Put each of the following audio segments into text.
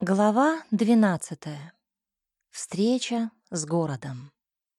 Глава 12. Встреча с городом.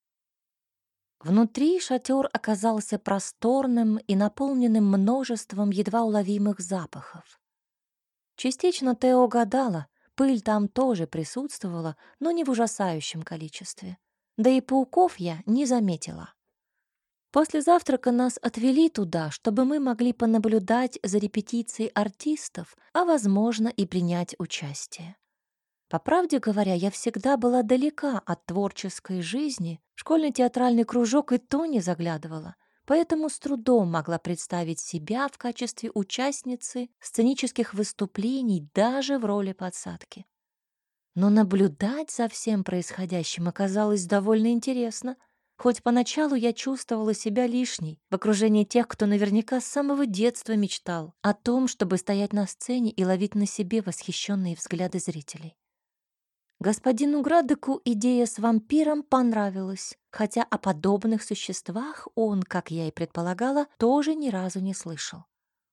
Внутри шатер оказался просторным и наполненным множеством едва уловимых запахов. Частично Тео гадала, пыль там тоже присутствовала, но не в ужасающем количестве. Да и пауков я не заметила. После завтрака нас отвели туда, чтобы мы могли понаблюдать за репетицией артистов, а, возможно, и принять участие. По правде говоря, я всегда была далека от творческой жизни, в школьный театральный кружок и то не заглядывала, поэтому с трудом могла представить себя в качестве участницы сценических выступлений даже в роли подсадки. Но наблюдать за всем происходящим оказалось довольно интересно, хоть поначалу я чувствовала себя лишней в окружении тех, кто наверняка с самого детства мечтал о том, чтобы стоять на сцене и ловить на себе восхищенные взгляды зрителей. Господину Градеку идея с вампиром понравилась, хотя о подобных существах он, как я и предполагала, тоже ни разу не слышал.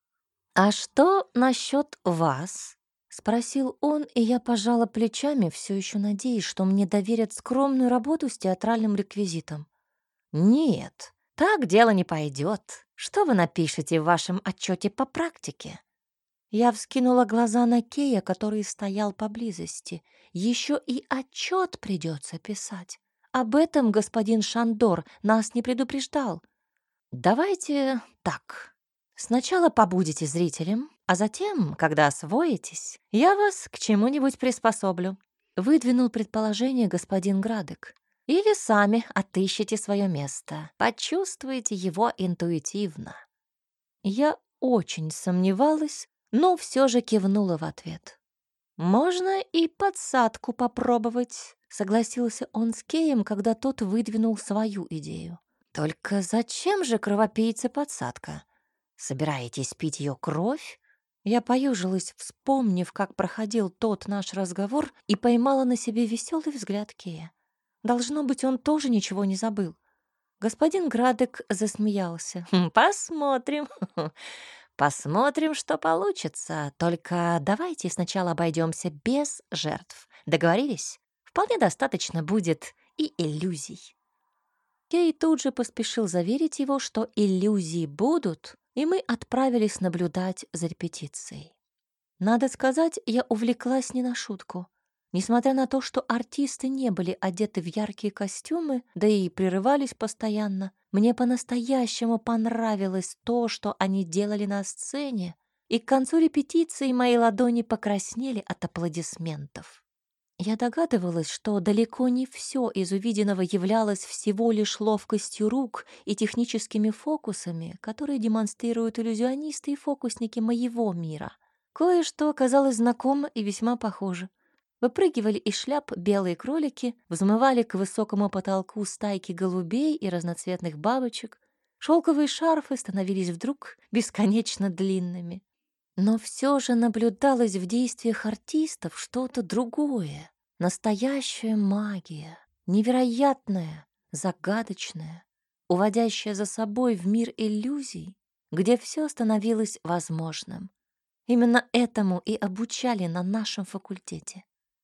«А что насчет вас?» — спросил он, и я пожала плечами, все еще надеясь, что мне доверят скромную работу с театральным реквизитом. «Нет, так дело не пойдет. Что вы напишете в вашем отчете по практике?» Я вскинула глаза на Кея, который стоял поблизости. Еще и отчет придется писать. Об этом господин Шандор нас не предупреждал. Давайте так. Сначала побудете зрителем, а затем, когда освоитесь, я вас к чему-нибудь приспособлю. Выдвинул предположение господин Градек. Или сами отыщите свое место, почувствуете его интуитивно. Я очень сомневалась, но все же кивнула в ответ. «Можно и подсадку попробовать», — согласился он с Кеем, когда тот выдвинул свою идею. «Только зачем же кровопийце подсадка? Собираетесь пить ее кровь?» Я поюжилась, вспомнив, как проходил тот наш разговор, и поймала на себе веселый взгляд Кея. Должно быть, он тоже ничего не забыл. Господин Градек засмеялся. «Посмотрим. Посмотрим, что получится. Только давайте сначала обойдемся без жертв. Договорились? Вполне достаточно будет и иллюзий». Кей тут же поспешил заверить его, что иллюзии будут, и мы отправились наблюдать за репетицией. Надо сказать, я увлеклась не на шутку. Несмотря на то, что артисты не были одеты в яркие костюмы, да и прерывались постоянно, мне по-настоящему понравилось то, что они делали на сцене, и к концу репетиции мои ладони покраснели от аплодисментов. Я догадывалась, что далеко не все из увиденного являлось всего лишь ловкостью рук и техническими фокусами, которые демонстрируют иллюзионисты и фокусники моего мира. Кое-что оказалось знакомо и весьма похоже. Выпрыгивали из шляп белые кролики, взмывали к высокому потолку стайки голубей и разноцветных бабочек. Шелковые шарфы становились вдруг бесконечно длинными. Но все же наблюдалось в действиях артистов что-то другое. Настоящая магия, невероятная, загадочная, уводящая за собой в мир иллюзий, где все становилось возможным. Именно этому и обучали на нашем факультете.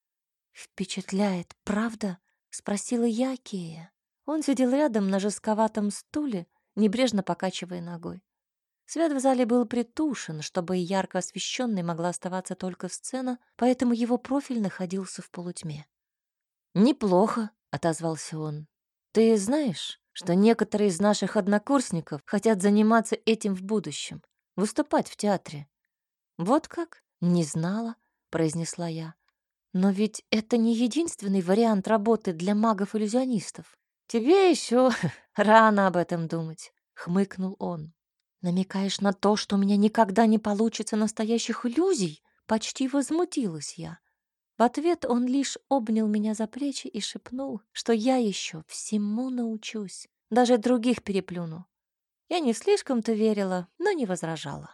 «Впечатляет, правда?» — спросила я Кея. Он сидел рядом на жестковатом стуле, небрежно покачивая ногой. Свет в зале был притушен, чтобы ярко освещенной могла оставаться только сцена, поэтому его профиль находился в полутьме. «Неплохо», — отозвался он. «Ты знаешь, что некоторые из наших однокурсников хотят заниматься этим в будущем, выступать в театре?» «Вот как? Не знала», — произнесла я. «Но ведь это не единственный вариант работы для магов-иллюзионистов. Тебе еще рано об этом думать», — хмыкнул он. «Намекаешь на то, что у меня никогда не получится настоящих иллюзий?» Почти возмутилась я. В ответ он лишь обнял меня за плечи и шепнул, что я еще всему научусь, даже других переплюну. Я не слишком-то верила, но не возражала.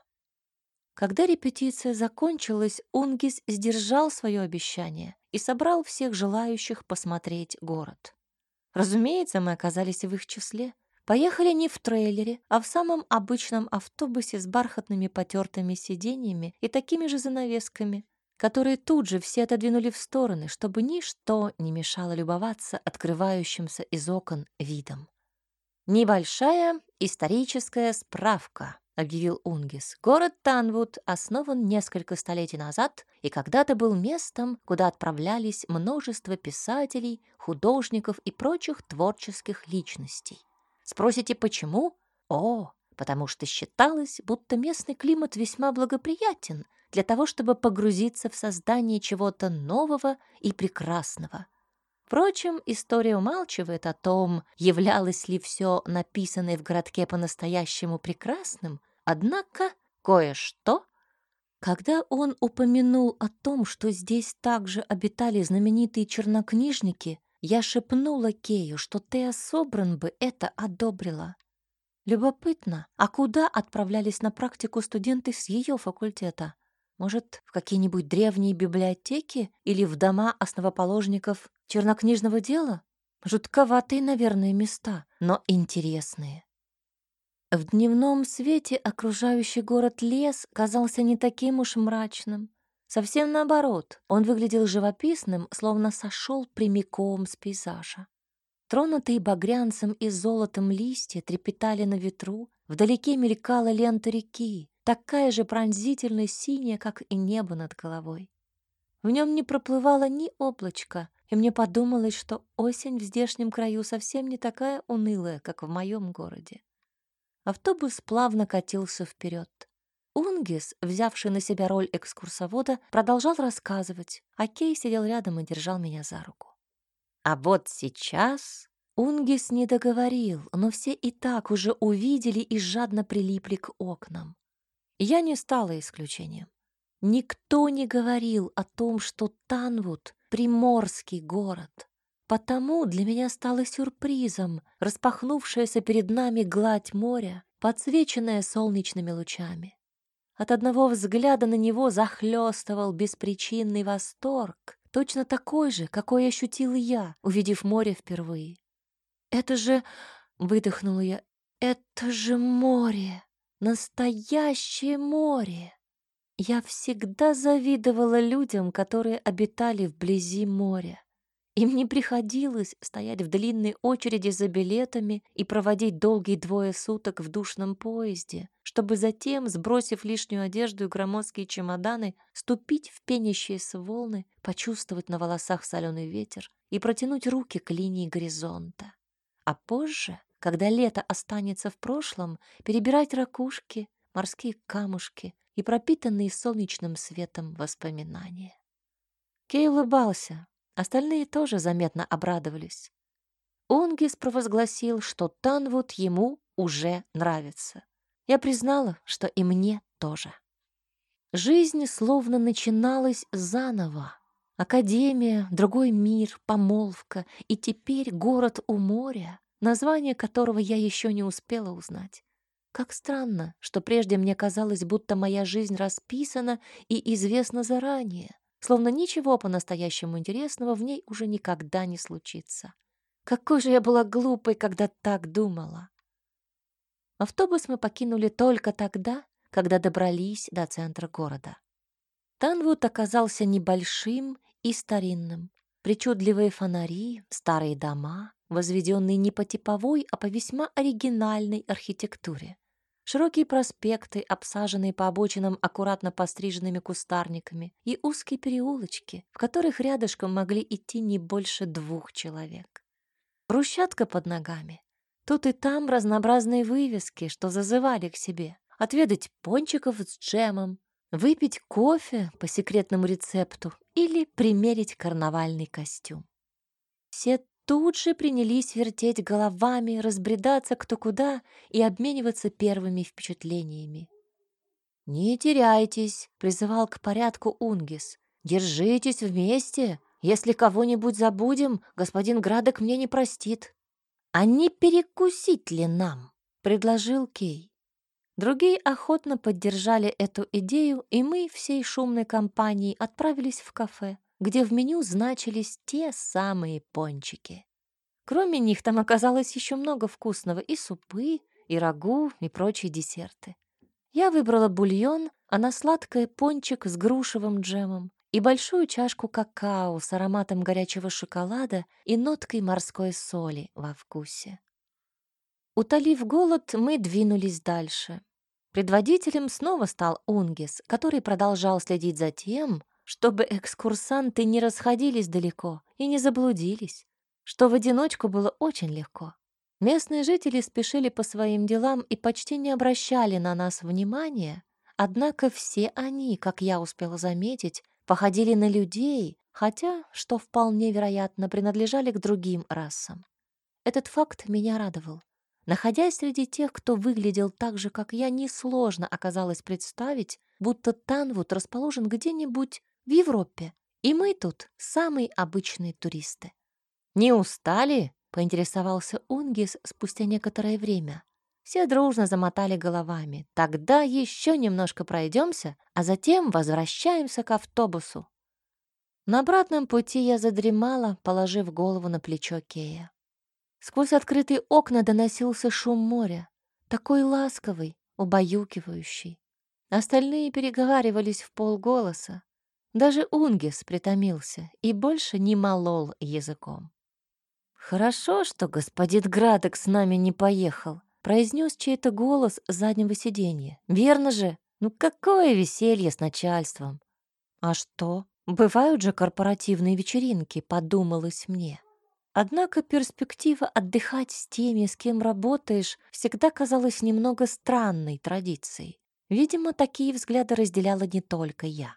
Когда репетиция закончилась, Унгис сдержал свое обещание и собрал всех желающих посмотреть город. Разумеется, мы оказались в их числе. Поехали не в трейлере, а в самом обычном автобусе с бархатными потертыми сиденьями и такими же занавесками. которые тут же все отодвинули в стороны, чтобы ничто не мешало любоваться открывающимся из окон видом. «Небольшая историческая справка», — объявил Унгис. «Город Танвуд основан несколько столетий назад и когда-то был местом, куда отправлялись множество писателей, художников и прочих творческих личностей. Спросите, почему? О, потому что считалось, будто местный климат весьма благоприятен для того, чтобы погрузиться в создание чего-то нового и прекрасного. Впрочем, история умалчивает о том, являлось ли все написанное в городке по-настоящему прекрасным, однако кое-что. Когда он упомянул о том, что здесь также обитали знаменитые чернокнижники, я шепнула Кею, что Теа Собран бы это одобрила. Любопытно, а куда отправлялись на практику студенты с ее факультета? Может, в какие-нибудь древние библиотеки или в дома основоположников чернокнижного дела? Жутковатые, наверное, места, но интересные. В дневном свете окружающий город лес казался не таким уж мрачным. Совсем наоборот, он выглядел живописным, словно сошел прямиком с пейзажа. Тронутые багрянцем и золотом листья трепетали на ветру, вдалеке мелькала лента реки, такая же пронзительно синяя, как и небо над головой. В нем не проплывало ни облачка, и мне подумалось, что осень в здешнем краю совсем не такая унылая, как в моем городе. Автобус плавно катился вперед. Унгис, взявший на себя роль экскурсовода, продолжал рассказывать, а Кей сидел рядом и держал меня за руку. А вот сейчас Унгис не договорил, но все и так уже увидели и жадно прилипли к окнам. Я не стала исключением. Никто не говорил о том, что Танвуд — приморский город. Потому для меня стало сюрпризом распахнувшаяся перед нами гладь моря, подсвеченная солнечными лучами. От одного взгляда на него захлестывал беспричинный восторг, точно такой же, какой ощутила я, увидев море впервые. «Это же...» — выдохнула я. «Это же море! Настоящее море!» Я всегда завидовала людям, которые обитали вблизи моря. Им не приходилось стоять в длинной очереди за билетами и проводить долгие 2 суток в душном поезде, чтобы затем, сбросив лишнюю одежду и громоздкие чемоданы, ступить в пенящиеся волны, почувствовать на волосах соленый ветер и протянуть руки к линии горизонта. А позже, когда лето останется в прошлом, перебирать ракушки, морские камушки и пропитанные солнечным светом воспоминания. Кей улыбался. Остальные тоже заметно обрадовались. Унгис провозгласил, что Танвуд ему уже нравится. Я признала, что и мне тоже. Жизнь словно начиналась заново. Академия, другой мир, помолвка и теперь город у моря, название которого я еще не успела узнать. Как странно, что прежде мне казалось, будто моя жизнь расписана и известна заранее, словно ничего по-настоящему интересного в ней уже никогда не случится. Какой же я была глупой, когда так думала. Автобус мы покинули только тогда, когда добрались до центра города. Танвуд оказался небольшим и старинным. Причудливые фонари, старые дома, возведенные не по типовой, а по весьма оригинальной архитектуре. Широкие проспекты, обсаженные по обочинам аккуратно постриженными кустарниками, и узкие переулочки, в которых рядышком могли идти не больше 2 человек. Брусчатка под ногами. Тут и там разнообразные вывески, что зазывали к себе. Отведать пончиков с джемом, выпить кофе по секретному рецепту или примерить карнавальный костюм. Все тут же принялись вертеть головами, разбредаться кто куда и обмениваться первыми впечатлениями. «Не теряйтесь», — призывал к порядку Унгис. «Держитесь вместе. Если кого-нибудь забудем, господин Градек мне не простит». «А не перекусить ли нам?» — предложил Кей. Другие охотно поддержали эту идею, и мы всей шумной компанией отправились в кафе, где в меню значились те самые пончики. Кроме них там оказалось еще много вкусного: и супы, и рагу, и прочие десерты. Я выбрала бульон, а на сладкое пончик с грушевым джемом и большую чашку какао с ароматом горячего шоколада и ноткой морской соли во вкусе. Утолив голод, мы двинулись дальше. Предводителем снова стал Унгис, который продолжал следить за тем, чтобы экскурсанты не расходились далеко и не заблудились, что в одиночку было очень легко. Местные жители спешили по своим делам и почти не обращали на нас внимания, однако все они, как я успела заметить, походили на людей, хотя, что вполне вероятно, принадлежали к другим расам. Этот факт меня радовал. Находясь среди тех, кто выглядел так же, как я, несложно оказалось представить, будто Танвуд расположен где-нибудь в Европе, и мы тут самые обычные туристы. «Не устали?» — поинтересовался Унгис спустя некоторое время. Все дружно замотали головами. «Тогда еще немножко пройдемся, а затем возвращаемся к автобусу». На обратном пути я задремала, положив голову на плечо Кея. Сквозь открытые окна доносился шум моря, такой ласковый, убаюкивающий. Остальные переговаривались в полголоса. Даже Унгис притомился и больше не молол языком. «Хорошо, что господин Градек с нами не поехал», — произнес чей-то голос с заднего сиденья. «Верно же? Ну какое веселье с начальством!» «А что? Бывают же корпоративные вечеринки», — подумалось мне. Однако перспектива отдыхать с теми, с кем работаешь, всегда казалась немного странной традицией. Видимо, такие взгляды разделяла не только я.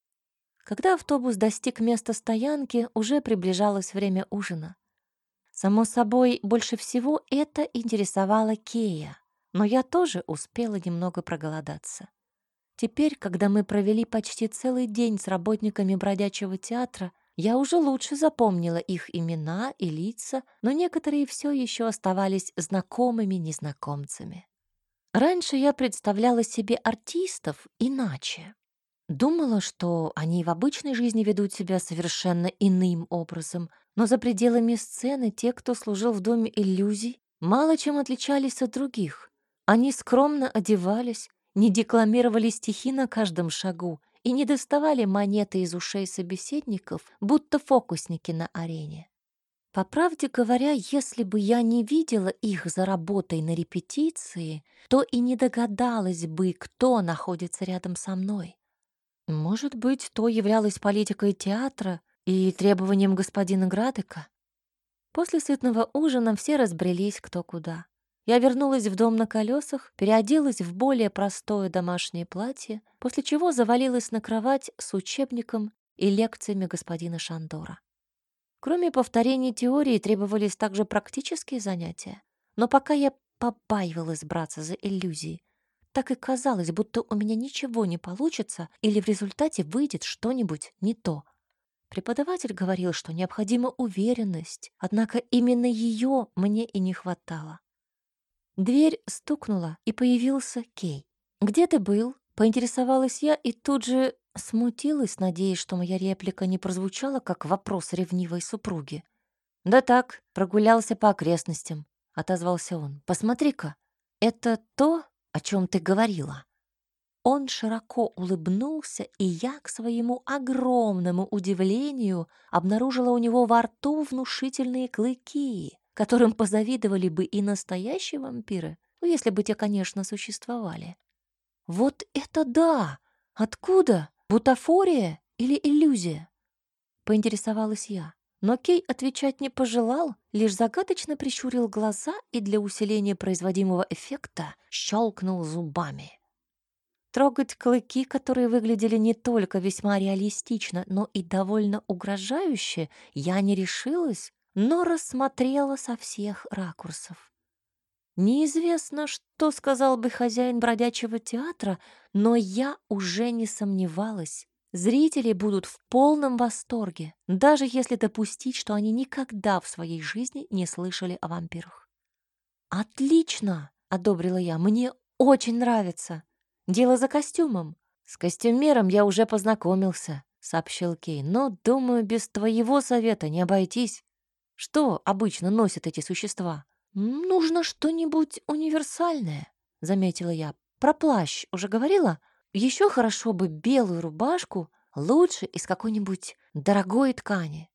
Когда автобус достиг места стоянки, уже приближалось время ужина. Само собой, больше всего это интересовало Кея, но я тоже успела немного проголодаться. Теперь, когда мы провели почти целый день с работниками бродячего театра, я уже лучше запомнила их имена и лица, но некоторые все еще оставались знакомыми незнакомцами. Раньше я представляла себе артистов иначе. Думала, что они в обычной жизни ведут себя совершенно иным образом, но за пределами сцены те, кто служил в Доме иллюзий, мало чем отличались от других. Они скромно одевались, не декламировали стихи на каждом шагу и не доставали монеты из ушей собеседников, будто фокусники на арене. По правде говоря, если бы я не видела их за работой на репетиции, то и не догадалась бы, кто находится рядом со мной. Может быть, то являлось политикой театра и требованием господина Градека? После сытного ужина все разбрелись кто куда. Я вернулась в дом на колесах, переоделась в более простое домашнее платье, после чего завалилась на кровать с учебником и лекциями господина Шандора. Кроме повторений теории требовались также практические занятия, но пока я побаивалась браться за иллюзии, так и казалось, будто у меня ничего не получится или в результате выйдет что-нибудь не то. Преподаватель говорил, что необходима уверенность, однако именно ее мне и не хватало. Дверь стукнула, и появился Кей. «Где ты был?» — поинтересовалась я и тут же смутилась, надеясь, что моя реплика не прозвучала как вопрос ревнивой супруги. «Да так, прогулялся по окрестностям», — отозвался он. «Посмотри-ка, это то, о чем ты говорила». Он широко улыбнулся, и я, к своему огромному удивлению, обнаружила у него во рту внушительные клыки, которым позавидовали бы и настоящие вампиры, ну, если бы те, конечно, существовали. «Вот это да! Откуда? Бутафория или иллюзия?» — поинтересовалась я. Но Кей отвечать не пожелал, лишь загадочно прищурил глаза и для усиления производимого эффекта щелкнул зубами. Трогать клыки, которые выглядели не только весьма реалистично, но и довольно угрожающе, я не решилась, но рассмотрела со всех ракурсов. Неизвестно, что сказал бы хозяин бродячего театра, но я уже не сомневалась. Зрители будут в полном восторге, даже если допустить, что они никогда в своей жизни не слышали о вампирах. «Отлично!» — одобрила я. «Мне очень нравится. Дело за костюмом». «С костюмером я уже познакомился», — сообщил Кей. «Но, думаю, без твоего совета не обойтись. Что обычно носят эти существа?» «Нужно что-нибудь универсальное», — заметила я. «Про плащ уже говорила? Еще хорошо бы белую рубашку, Лучше из какой-нибудь дорогой ткани.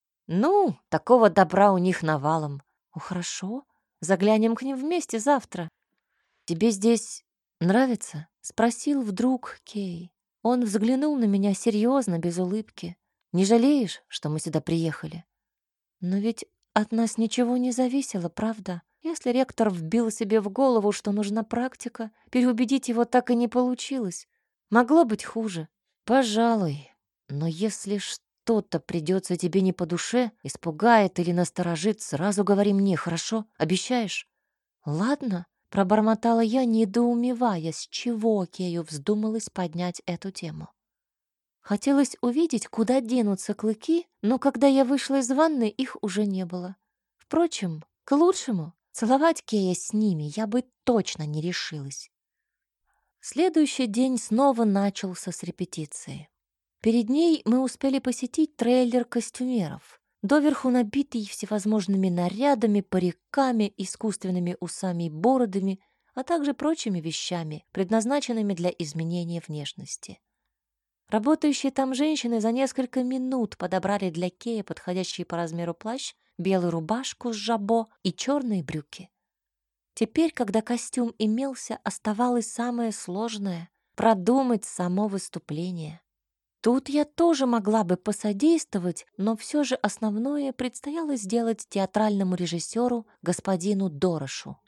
Ну, такого добра у них навалом. Ну, хорошо, заглянем к ним вместе завтра. Тебе здесь нравится? Спросил вдруг Кей. Он взглянул на меня серьезно, без улыбки. Не жалеешь, что мы сюда приехали? Но ведь от нас ничего не зависело, правда? Если ректор вбил себе в голову, что нужна практика, переубедить его так и не получилось. Могло быть хуже. Пожалуй. Но если что-то придется тебе не по душе, испугает или насторожит, сразу говори мне, хорошо? Обещаешь? Ладно, пробормотала я, недоумевая, с чего Кею вздумалось поднять эту тему. Хотелось увидеть, куда денутся клыки, но когда я вышла из ванны, их уже не было. Впрочем, к лучшему. Целовать Кея с ними я бы точно не решилась. Следующий день снова начался с репетиции. Перед ней мы успели посетить трейлер костюмеров, доверху набитый всевозможными нарядами, париками, искусственными усами и бородами, а также прочими вещами, предназначенными для изменения внешности. Работающие там женщины за несколько минут подобрали для Кея подходящий по размеру плащ, белую рубашку с жабо и черные брюки. Теперь, когда костюм имелся, оставалось самое сложное — продумать само выступление. Тут я тоже могла бы посодействовать, но все же основное предстояло сделать театральному режиссеру господину Дорошу.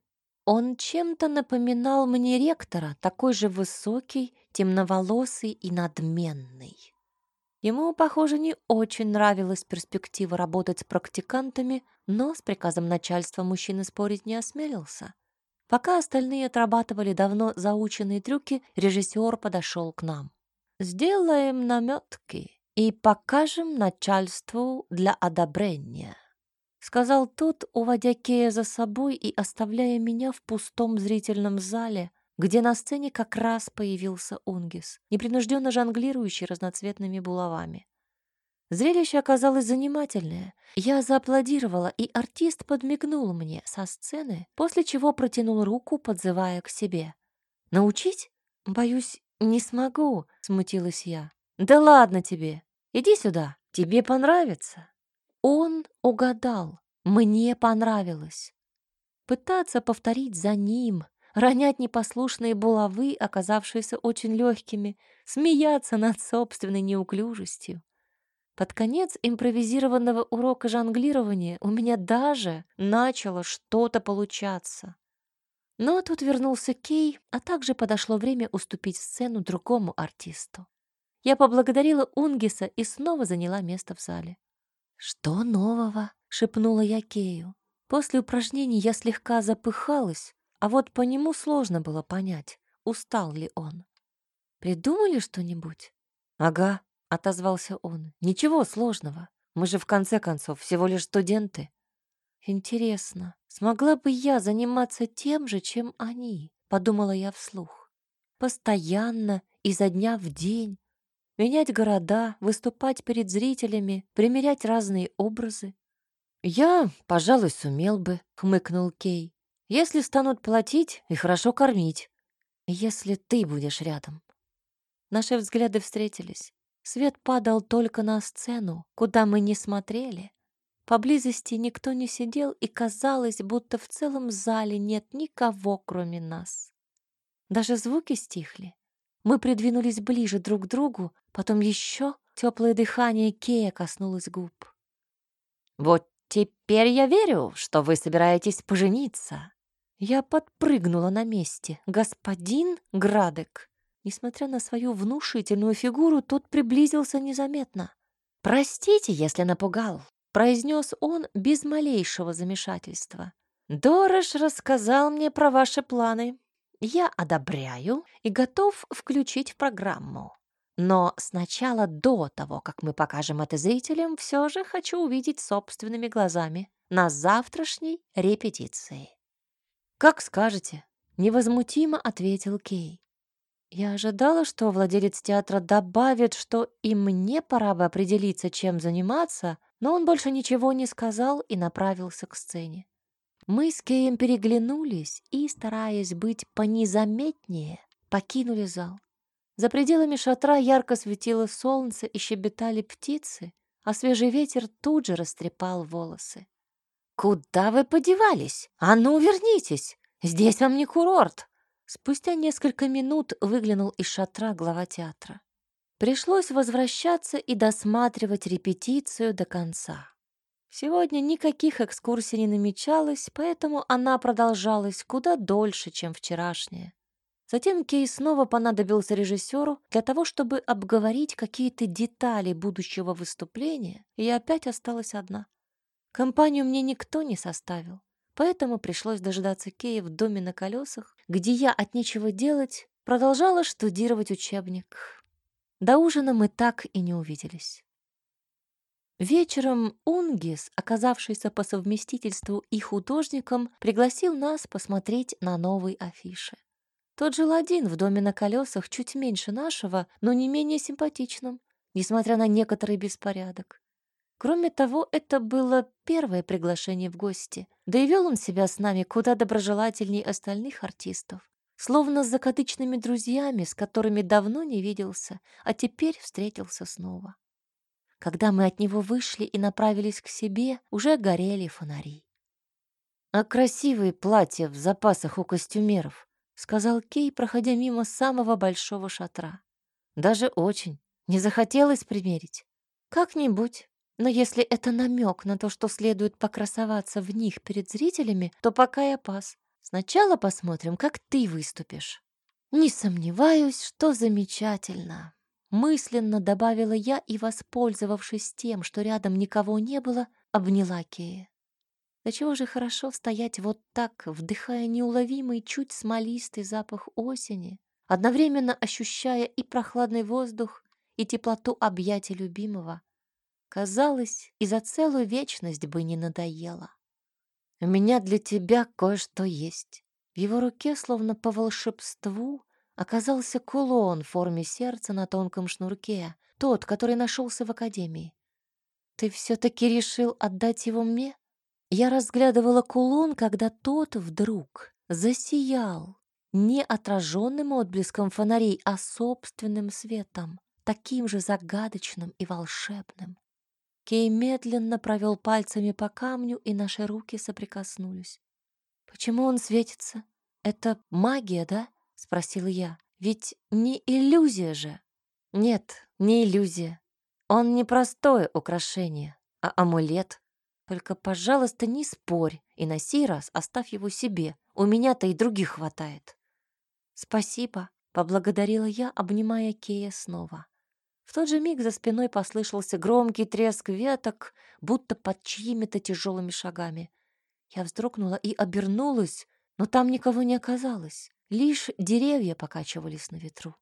Он чем-то напоминал мне ректора, такой же высокий, темноволосый и надменный. Ему, похоже, не очень нравилась перспектива работать с практикантами, но с приказом начальства мужчина спорить не осмелился. Пока остальные отрабатывали давно заученные трюки, режиссер подошел к нам. «Сделаем наметки и покажем начальству для одобрения», — сказал тот, уводя Кея за собой и оставляя меня в пустом зрительном зале, где на сцене как раз появился Унгис, непринужденно жонглирующий разноцветными булавами. Зрелище оказалось занимательное. Я зааплодировала, и артист подмигнул мне со сцены, после чего протянул руку, подзывая к себе. «Научить? Боюсь, не смогу», — смутилась я. «Да ладно тебе. Иди сюда. Тебе понравится». Он угадал. Мне понравилось. Пытаться повторить за ним, ронять непослушные булавы, оказавшиеся очень легкими, смеяться над собственной неуклюжестью. Под конец импровизированного урока жонглирования у меня даже начало что-то получаться. Но тут вернулся Кей, а также подошло время уступить сцену другому артисту. Я поблагодарила Унгиса и снова заняла место в зале. «Что нового?» — шепнула я Кею. После упражнений я слегка запыхалась, а вот по нему сложно было понять, устал ли он. «Придумали что-нибудь?» «Ага», — отозвался он. «Ничего сложного. Мы же в конце концов всего лишь студенты». «Интересно, смогла бы я заниматься тем же, чем они?» — подумала я вслух. «Постоянно, изо дня в день. Менять города, выступать перед зрителями, примерять разные образы». «Я, пожалуй, сумел бы», — хмыкнул Кей. «Если станут платить и хорошо кормить. Если ты будешь рядом». Наши взгляды встретились. Свет падал только на сцену, куда мы не смотрели. Поблизости никто не сидел, и казалось, будто в целом зале нет никого, кроме нас. Даже звуки стихли. Мы придвинулись ближе друг к другу, потом еще теплое дыхание Кея коснулось губ. «Вот теперь я верю, что вы собираетесь пожениться». Я подпрыгнула на месте. «Господин Градек». Несмотря на свою внушительную фигуру, тот приблизился незаметно. «Простите, если напугал», — произнес он без малейшего замешательства. «Дорож рассказал мне про ваши планы. Я одобряю и готов включить в программу. Но сначала, до того, как мы покажем это зрителям, все же хочу увидеть собственными глазами на завтрашней репетиции». «Как скажете», — невозмутимо ответил Кей. Я ожидала, что владелец театра добавит, что и мне пора бы определиться, чем заниматься, но он больше ничего не сказал и направился к сцене. Мы с Кеем переглянулись и, стараясь быть понезаметнее, покинули зал. За пределами шатра ярко светило солнце и щебетали птицы, а свежий ветер тут же растрепал волосы. «Куда вы подевались? А ну, вернитесь! Здесь вам не курорт!» Спустя несколько минут выглянул из шатра глава театра. Пришлось возвращаться и досматривать репетицию до конца. Сегодня никаких экскурсий не намечалось, поэтому она продолжалась куда дольше, чем вчерашняя. Затем Кей снова понадобился режиссеру для того, чтобы обговорить какие-то детали будущего выступления, и я опять осталась одна. Компанию мне никто не составил, поэтому пришлось дожидаться Кея в доме на колесах, где я от нечего делать продолжала штудировать учебник. До ужина мы так и не увиделись. Вечером Унгис, оказавшийся по совместительству и художником, пригласил нас посмотреть на новые афиши. Тот жил один в доме на колесах, чуть меньше нашего, но не менее симпатичном, несмотря на некоторый беспорядок. Кроме того, это было первое приглашение в гости, да и вел он себя с нами куда доброжелательней остальных артистов, словно с закадычными друзьями, с которыми давно не виделся, а теперь встретился снова. Когда мы от него вышли и направились к себе, уже горели фонари. «А красивые платья в запасах у костюмеров», — сказал Кей, проходя мимо самого большого шатра. «Даже очень. Не захотелось примерить?» «Как-нибудь. Но если это намек на то, что следует покрасоваться в них перед зрителями, то пока я пас. Сначала посмотрим, как ты выступишь». «Не сомневаюсь, что замечательно», — мысленно добавила я и, воспользовавшись тем, что рядом никого не было, обняла Кея. Да чего же хорошо стоять вот так, вдыхая неуловимый, чуть смолистый запах осени, одновременно ощущая и прохладный воздух, и теплоту объятий любимого. Казалось, и за целую вечность бы не надоело. «У меня для тебя кое-что есть». В его руке, словно по волшебству, оказался кулон в форме сердца на тонком шнурке, тот, который нашелся в академии. «Ты все-таки решил отдать его мне?» Я разглядывала кулон, когда тот вдруг засиял не отраженным отблеском фонарей, а собственным светом, таким же загадочным и волшебным. Кей медленно провел пальцами по камню, и наши руки соприкоснулись. «Почему он светится? Это магия, да?» — спросила я. «Ведь не иллюзия же». «Нет, не иллюзия. Он не простое украшение, а амулет. Только, пожалуйста, не спорь, и на сей раз оставь его себе. У меня-то и других хватает». «Спасибо», — поблагодарила я, обнимая Кея снова. В тот же миг за спиной послышался громкий треск веток, будто под чьими-то тяжелыми шагами. Я вздрогнула и обернулась, но там никого не оказалось. Лишь деревья покачивались на ветру.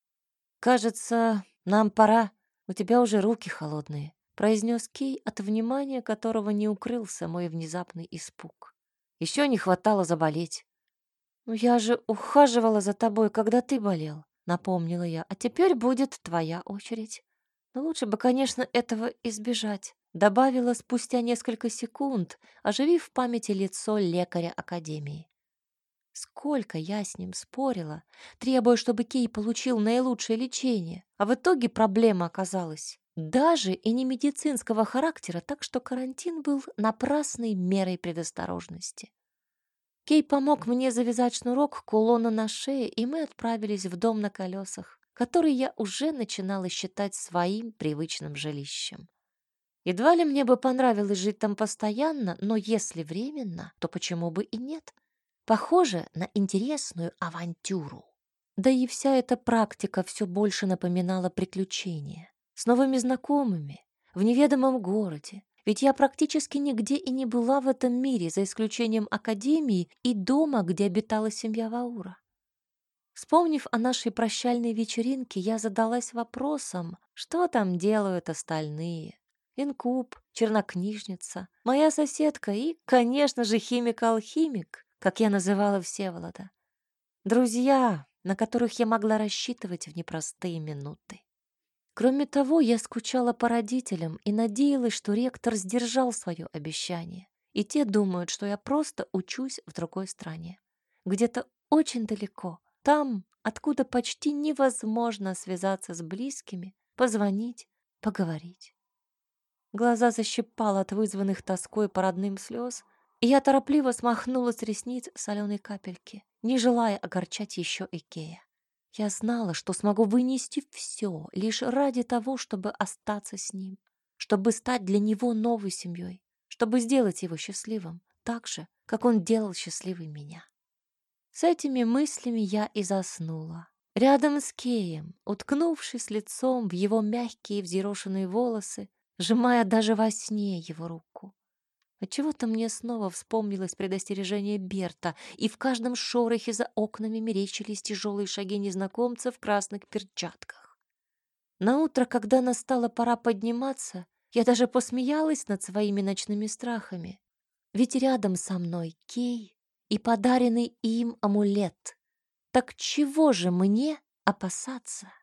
«Кажется, нам пора. У тебя уже руки холодные», — произнес Кей, от внимания которого не укрылся мой внезапный испуг. «Еще не хватало заболеть». «Ну, я же ухаживала за тобой, когда ты болел», — напомнила я. «А теперь будет твоя очередь. Но лучше бы, конечно, этого избежать», — добавила спустя несколько секунд, оживив в памяти лицо лекаря академии. Сколько я с ним спорила, требуя, чтобы Кей получил наилучшее лечение, а в итоге проблема оказалась даже и не медицинского характера, так что карантин был напрасной мерой предосторожности. Кей помог мне завязать шнурок кулона на шее, и мы отправились в дом на колесах, который я уже начинала считать своим привычным жилищем. Едва ли мне бы понравилось жить там постоянно, но если временно, то почему бы и нет? Похоже на интересную авантюру. Да и вся эта практика все больше напоминала приключения. С новыми знакомыми, в неведомом городе. Ведь я практически нигде и не была в этом мире, за исключением академии и дома, где обитала семья Ваура. Вспомнив о нашей прощальной вечеринке, я задалась вопросом, что там делают остальные. Инкуб, чернокнижница, моя соседка и, конечно же, химик-алхимик, как я называла Всеволода. Друзья, на которых я могла рассчитывать в непростые минуты. Кроме того, я скучала по родителям и надеялась, что ректор сдержал свое обещание. И те думают, что я просто учусь в другой стране. Где-то очень далеко, там, откуда почти невозможно связаться с близкими, позвонить, поговорить. Глаза защипало от вызванных тоской по родным слез, и я торопливо смахнула с ресниц соленые капельки, не желая огорчать еще Икея. Я знала, что смогу вынести все лишь ради того, чтобы остаться с ним, чтобы стать для него новой семьей, чтобы сделать его счастливым, так же, как он делал счастливой меня. С этими мыслями я и заснула. Рядом с Кеем, уткнувшись лицом в его мягкие взъерошенные волосы, сжимая даже во сне его руку. Отчего-то мне снова вспомнилось предостережение Берта, и в каждом шорохе за окнами мерещились тяжелые шаги незнакомца в красных перчатках. Наутро, когда настала пора подниматься, я даже посмеялась над своими ночными страхами. Ведь рядом со мной Кей и подаренный им амулет. Так чего же мне опасаться?